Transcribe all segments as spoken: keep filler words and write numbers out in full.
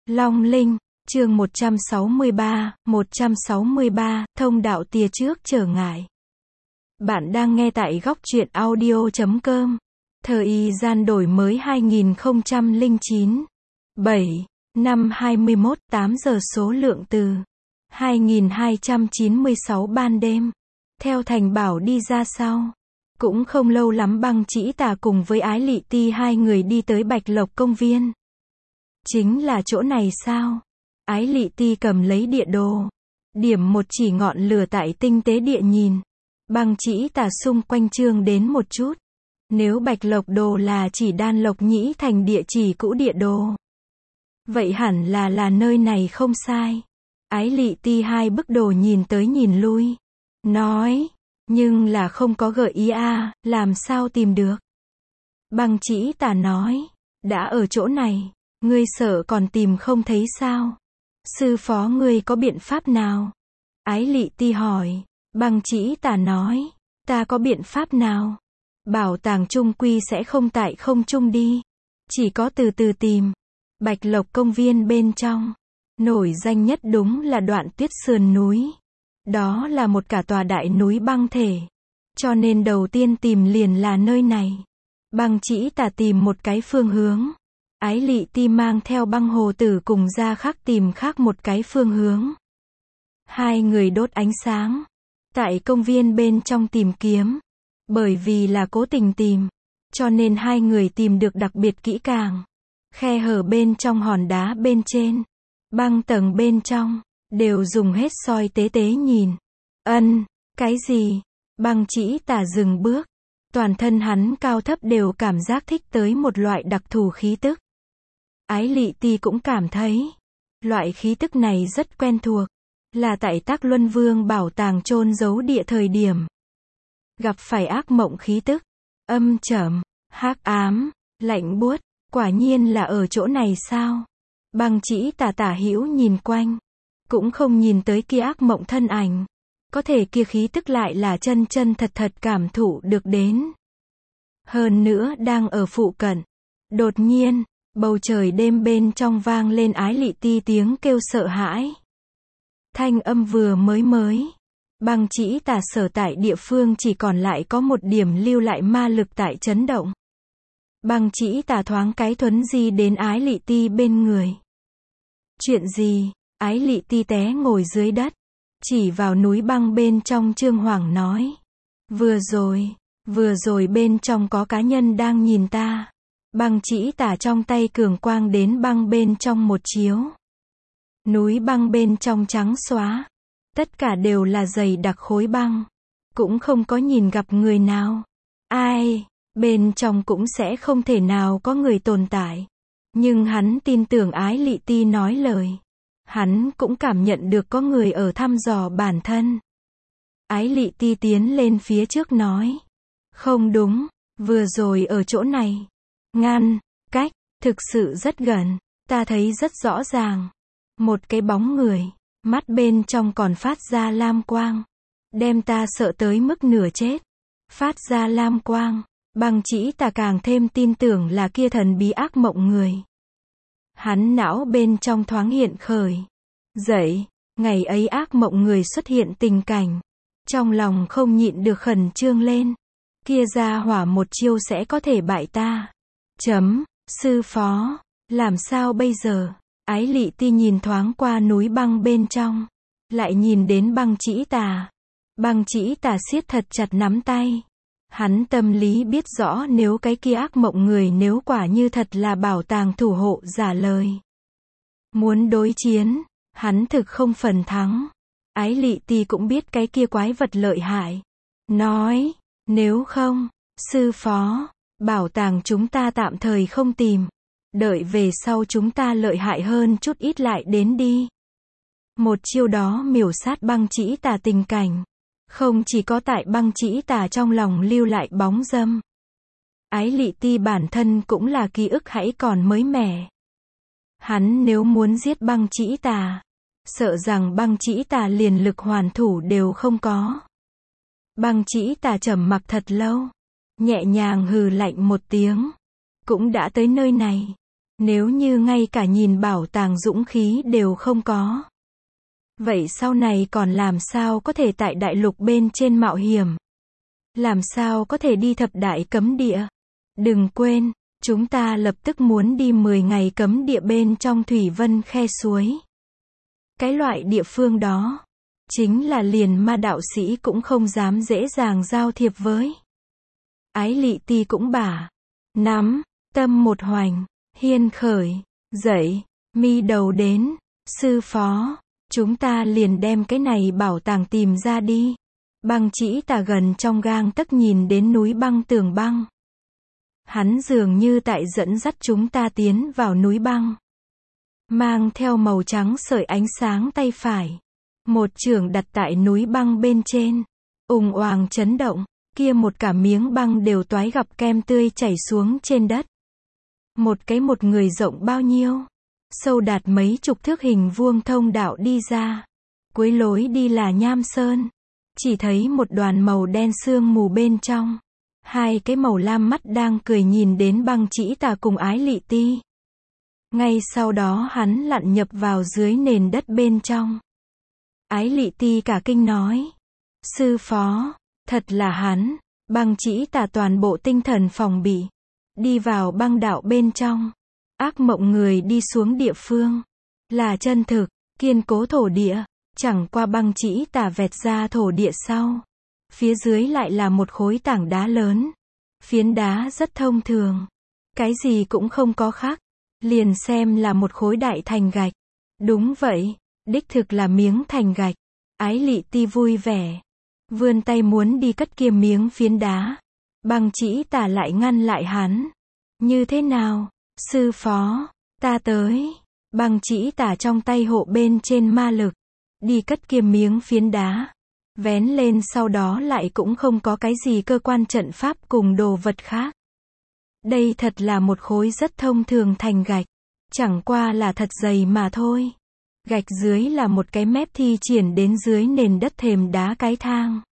Long Linh, chương một trăm sáu mươi ba, một trăm sáu mươi ba, thông đạo tia trước trở ngại. Bạn đang nghe tại góc truyện audio chấm com. Thời gian đổi mới hai nghìn không trăm lẻ chín. bảy, năm hai mươi mốt, tám giờ số lượng từ hai nghìn hai trăm chín mươi sáu ban đêm. Theo Thành Bảo đi ra sau. Cũng không lâu lắm Băng Chỉ Tà cùng với Ái Lị Ti hai người đi tới Bạch Lộc công viên. Chính là chỗ này sao? Ái Lị Ti cầm lấy địa đồ. Điểm một chỉ ngọn lửa tại tinh tế địa nhìn. Băng Chỉ Tà xung quanh chương đến một chút. Nếu Bạch Lộc đồ là chỉ Đan Lộc Nhĩ thành địa chỉ cũ địa đồ. Vậy hẳn là là nơi này không sai. Ái Lị Ti hai bức đồ nhìn tới nhìn lui. Nói, nhưng là không có gợi ý a, làm sao tìm được? Băng Chỉ Tà nói, đã ở chỗ này, ngươi sợ còn tìm không thấy sao? Sư phó ngươi có biện pháp nào? Ái Lị Ti hỏi. Băng Chỉ Tà nói, ta có biện pháp nào? Bảo tàng trung quy sẽ không tại không trung đi. Chỉ có từ từ tìm. Bạch Lộc công viên bên trong. Nổi danh nhất đúng là đoạn tuyết sườn núi. Đó là một cả tòa đại núi băng thể. Cho nên đầu tiên tìm liền là nơi này. Băng Chỉ Tà tìm một cái phương hướng. Ái Lị Ti mang theo Băng Hồ Tử cùng ra khác tìm khác một cái phương hướng. Hai người đốt ánh sáng. Tại công viên bên trong tìm kiếm. Bởi vì là cố tình tìm. Cho nên hai người tìm được đặc biệt kỹ càng. Khe hở bên trong hòn đá bên trên. Băng tầng bên trong. Đều dùng hết soi tế tế nhìn. Ân, cái gì? Băng Chỉ Tà dừng bước. Toàn thân hắn cao thấp đều cảm giác thích tới một loại đặc thù khí tức. Ái Lị Ti cũng cảm thấy. Loại khí tức này rất quen thuộc. Là tại Tác Luân Vương bảo tàng chôn giấu địa thời điểm. Gặp phải ác mộng khí tức. Âm trầm, hắc ám, lạnh buốt. Quả nhiên là ở chỗ này sao? Băng Chỉ Tà tả hữu nhìn quanh. Cũng không nhìn tới kia ác mộng thân ảnh. Có thể kia khí tức lại là chân chân thật thật cảm thụ được đến. Hơn nữa đang ở phụ cận. Đột nhiên, bầu trời đêm bên trong vang lên Ái Lị Ti tiếng kêu sợ hãi. Thanh âm vừa mới mới. Băng Chỉ Tà sở tại địa phương chỉ còn lại có một điểm lưu lại ma lực tại chấn động. Băng Chỉ Tà thoáng cái thuấn di đến Ái Lị Ti bên người. Chuyện gì? Ái Lị Ti té ngồi dưới đất. Chỉ vào núi băng bên trong Trương Hoàng nói. Vừa rồi, vừa rồi bên trong có cá nhân đang nhìn ta. Băng Chỉ Tà trong tay cường quang đến băng bên trong một chiếu. Núi băng bên trong trắng xóa. Tất cả đều là dày đặc khối băng. Cũng không có nhìn gặp người nào. Ai, bên trong cũng sẽ không thể nào có người tồn tại. Nhưng hắn tin tưởng Ái Lị Ti nói lời. Hắn cũng cảm nhận được có người ở thăm dò bản thân. Ái Lị Ti tiến lên phía trước nói. Không đúng, vừa rồi ở chỗ này. Ngăn, cách, thực sự rất gần. Ta thấy rất rõ ràng. Một cái bóng người. Mắt bên trong còn phát ra lam quang. Đem ta sợ tới mức nửa chết. Phát ra lam quang. Băng Chỉ Tà càng thêm tin tưởng là kia thần bí ác mộng người. Hắn não bên trong thoáng hiện khởi. Dậy, ngày ấy ác mộng người xuất hiện tình cảnh. Trong lòng không nhịn được khẩn trương lên. Kia ra hỏa một chiêu sẽ có thể bại ta. Chấm, sư phó, làm sao bây giờ? Ái Lị Ti nhìn thoáng qua núi băng bên trong. Lại nhìn đến Băng Chỉ Tà. Băng Chỉ Tà siết thật chặt nắm tay. Hắn tâm lý biết rõ nếu cái kia ác mộng người nếu quả như thật là bảo tàng thủ hộ giả lời. Muốn đối chiến, hắn thực không phần thắng. Ái Lị Ti cũng biết cái kia quái vật lợi hại. Nói, nếu không, sư phó, bảo tàng chúng ta tạm thời không tìm. Đợi về sau chúng ta lợi hại hơn chút ít lại đến đi. Một chiêu đó miểu sát Băng Chỉ Tà tình cảnh. Không chỉ có tại Băng Chỉ Tà trong lòng lưu lại bóng dâm. Ái Lị Ti bản thân cũng là ký ức hãy còn mới mẻ. Hắn nếu muốn giết Băng Chỉ Tà, sợ rằng Băng Chỉ Tà liền lực hoàn thủ đều không có. Băng Chỉ Tà trầm mặc thật lâu. Nhẹ nhàng hừ lạnh một tiếng. Cũng đã tới nơi này. Nếu như ngay cả nhìn bảo tàng dũng khí đều không có, vậy sau này còn làm sao có thể tại đại lục bên trên mạo hiểm? Làm sao có thể đi thập đại cấm địa? Đừng quên, chúng ta lập tức muốn đi mười ngày cấm địa bên trong thủy vân khe suối. Cái loại địa phương đó, chính là liền ma đạo sĩ cũng không dám dễ dàng giao thiệp với. Ái Lị Ti cũng bả nắm, tâm một hoành, hiên khởi, dậy, mi đầu đến, sư phó, chúng ta liền đem cái này bảo tàng tìm ra đi. Băng Chỉ Tà gần trong gang tấc nhìn đến núi băng tường băng. Hắn dường như tại dẫn dắt chúng ta tiến vào núi băng. Mang theo màu trắng sợi ánh sáng tay phải. Một chưởng đặt tại núi băng bên trên. Ùng oàng chấn động, kia một cả miếng băng đều toái gặp kem tươi chảy xuống trên đất. Một cái một người rộng bao nhiêu? Sâu đạt mấy chục thước hình vuông thông đạo đi ra. Cuối lối đi là nham sơn. Chỉ thấy một đoàn màu đen sương mù bên trong. Hai cái màu lam mắt đang cười nhìn đến Băng Chỉ Tà cùng Ái Lị Ti. Ngay sau đó hắn lặn nhập vào dưới nền đất bên trong. Ái Lị Ti cả kinh nói. Sư phó, thật là hắn. Băng Chỉ Tà toàn bộ tinh thần phòng bị. Đi vào băng đạo bên trong. Ác mộng người đi xuống địa phương. Là chân thực, kiên cố thổ địa. Chẳng qua Băng Chỉ Tà vẹt ra thổ địa sau. Phía dưới lại là một khối tảng đá lớn. Phiến đá rất thông thường. Cái gì cũng không có khác. Liền xem là một khối đại thành gạch. Đúng vậy, đích thực là miếng thành gạch. Ái Lị Ti vui vẻ. Vươn tay muốn đi cất kia miếng phiến đá. Băng Chỉ Tà lại ngăn lại hắn. Như thế nào, sư phó, ta tới. Băng Chỉ Tà trong tay hộ bên trên ma lực. Đi cất kia miếng phiến đá. Vén lên sau đó lại cũng không có cái gì cơ quan trận pháp cùng đồ vật khác. Đây thật là một khối rất thông thường thành gạch. Chẳng qua là thật dày mà thôi. Gạch dưới là một cái mép thi triển đến dưới nền đất thềm đá cái thang.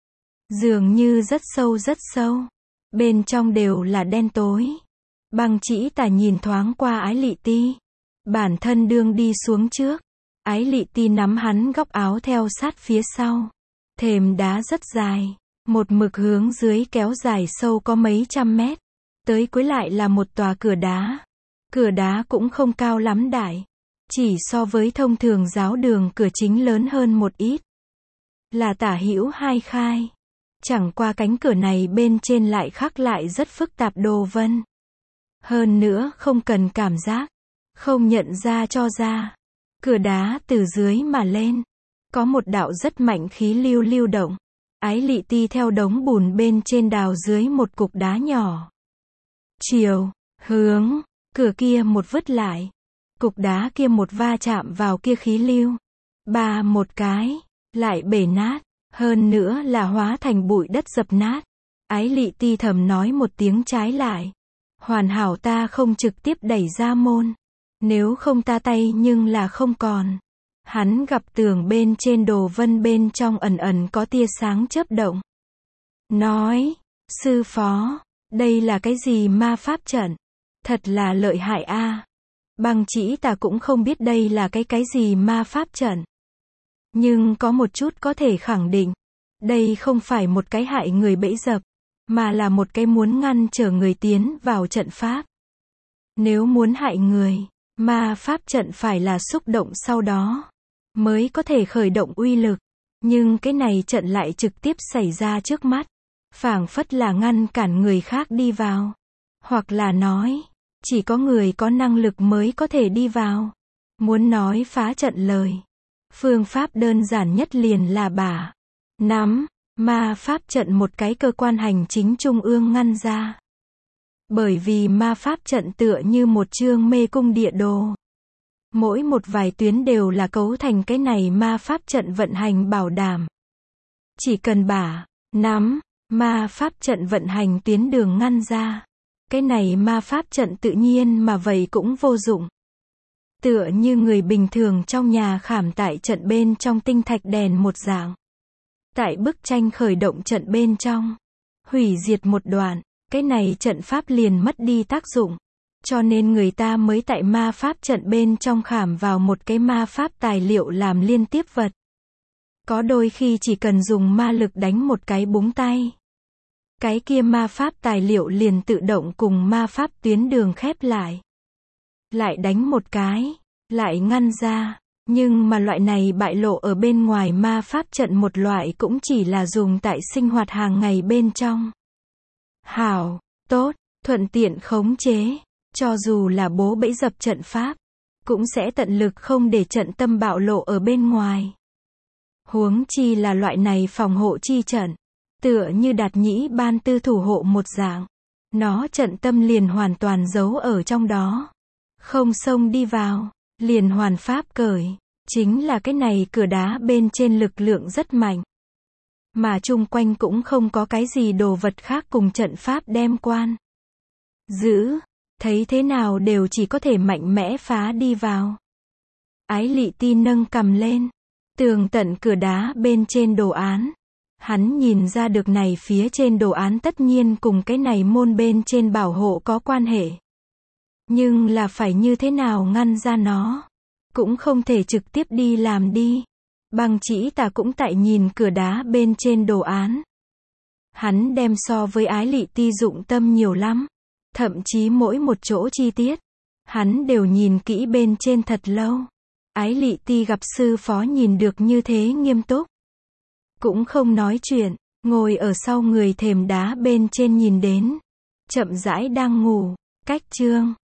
Dường như rất sâu rất sâu. Bên trong đều là đen tối. Băng Chỉ Tà nhìn thoáng qua Ái Lị Ti. Bản thân đương đi xuống trước. Ái Lị Ti nắm hắn góc áo theo sát phía sau. Thềm đá rất dài. Một mực hướng dưới kéo dài sâu có mấy trăm mét. Tới cuối lại là một tòa cửa đá. Cửa đá cũng không cao lắm đại. Chỉ so với thông thường giáo đường cửa chính lớn hơn một ít. Là tả hữu hai khai. Chẳng qua cánh cửa này bên trên lại khắc lại rất phức tạp đồ vân. Hơn nữa không cần cảm giác. Không nhận ra cho ra. Cửa đá từ dưới mà lên. Có một đạo rất mạnh khí lưu lưu động. Ái Lị Ti theo đống bùn bên trên đào dưới một cục đá nhỏ. Chiều, hướng, cửa kia một vứt lại. Cục đá kia một va chạm vào kia khí lưu. Ba một cái, lại bể nát. Hơn nữa là hóa thành bụi đất dập nát. Ái Lị Ti thầm nói một tiếng trái lại. Hoàn hảo ta không trực tiếp đẩy ra môn. Nếu không ta tay nhưng là không còn. Hắn gặp tường bên trên đồ vân bên trong ẩn ẩn có tia sáng chớp động. Nói, sư phó, đây là cái gì ma pháp trận? Thật là lợi hại a. À. Băng Chỉ Tà cũng không biết đây là cái cái gì ma pháp trận. Nhưng có một chút có thể khẳng định. Đây không phải một cái hại người bẫy dập. Mà là một cái muốn ngăn trở người tiến vào trận pháp. Nếu muốn hại người, ma pháp trận phải là xúc động sau đó. Mới có thể khởi động uy lực. Nhưng cái này trận lại trực tiếp xảy ra trước mắt. Phảng phất là ngăn cản người khác đi vào. Hoặc là nói, chỉ có người có năng lực mới có thể đi vào. Muốn nói phá trận lời. Phương pháp đơn giản nhất liền là bả nắm ma pháp trận một cái cơ quan hành chính trung ương ngăn ra. Bởi vì ma pháp trận tựa như một chương mê cung địa đồ. Mỗi một vài tuyến đều là cấu thành cái này ma pháp trận vận hành bảo đảm. Chỉ cần bả nắm ma pháp trận vận hành tuyến đường ngăn ra. Cái này ma pháp trận tự nhiên mà vậy cũng vô dụng. Tựa như người bình thường trong nhà khảm tại trận bên trong tinh thạch đèn một dạng. Tại bức tranh khởi động trận bên trong. Hủy diệt một đoạn. Cái này trận pháp liền mất đi tác dụng. Cho nên người ta mới tại ma pháp trận bên trong khảm vào một cái ma pháp tài liệu làm liên tiếp vật. Có đôi khi chỉ cần dùng ma lực đánh một cái búng tay. Cái kia ma pháp tài liệu liền tự động cùng ma pháp tuyến đường khép lại. Lại đánh một cái, lại ngăn ra. Nhưng mà loại này bại lộ ở bên ngoài ma pháp trận một loại cũng chỉ là dùng tại sinh hoạt hàng ngày bên trong. Hảo, tốt, thuận tiện khống chế. Cho dù là bố bẫy dập trận pháp, cũng sẽ tận lực không để trận tâm bạo lộ ở bên ngoài. Huống chi là loại này phòng hộ chi trận. Tựa như Đạt Nhĩ ban tư thủ hộ một dạng. Nó trận tâm liền hoàn toàn giấu ở trong đó. Không xông đi vào, liền hoàn pháp cởi. Chính là cái này cửa đá bên trên lực lượng rất mạnh. Mà chung quanh cũng không có cái gì đồ vật khác cùng trận pháp đem quan. Giữ, thấy thế nào đều chỉ có thể mạnh mẽ phá đi vào. Ái Lị Ti nâng cầm lên. Tường tận cửa đá bên trên đồ án. Hắn nhìn ra được này phía trên đồ án tất nhiên cùng cái này môn bên trên bảo hộ có quan hệ. Nhưng là phải như thế nào ngăn ra nó. Cũng không thể trực tiếp đi làm đi. Bằng chỉ ta cũng tại nhìn cửa đá bên trên đồ án. Hắn đem so với Ái Lị Ti dụng tâm nhiều lắm. Thậm chí mỗi một chỗ chi tiết. Hắn đều nhìn kỹ bên trên thật lâu. Ái Lị Ti gặp sư phó nhìn được như thế nghiêm túc. Cũng không nói chuyện, ngồi ở sau người thềm đá bên trên nhìn đến. Chậm rãi đang ngủ, cách chương.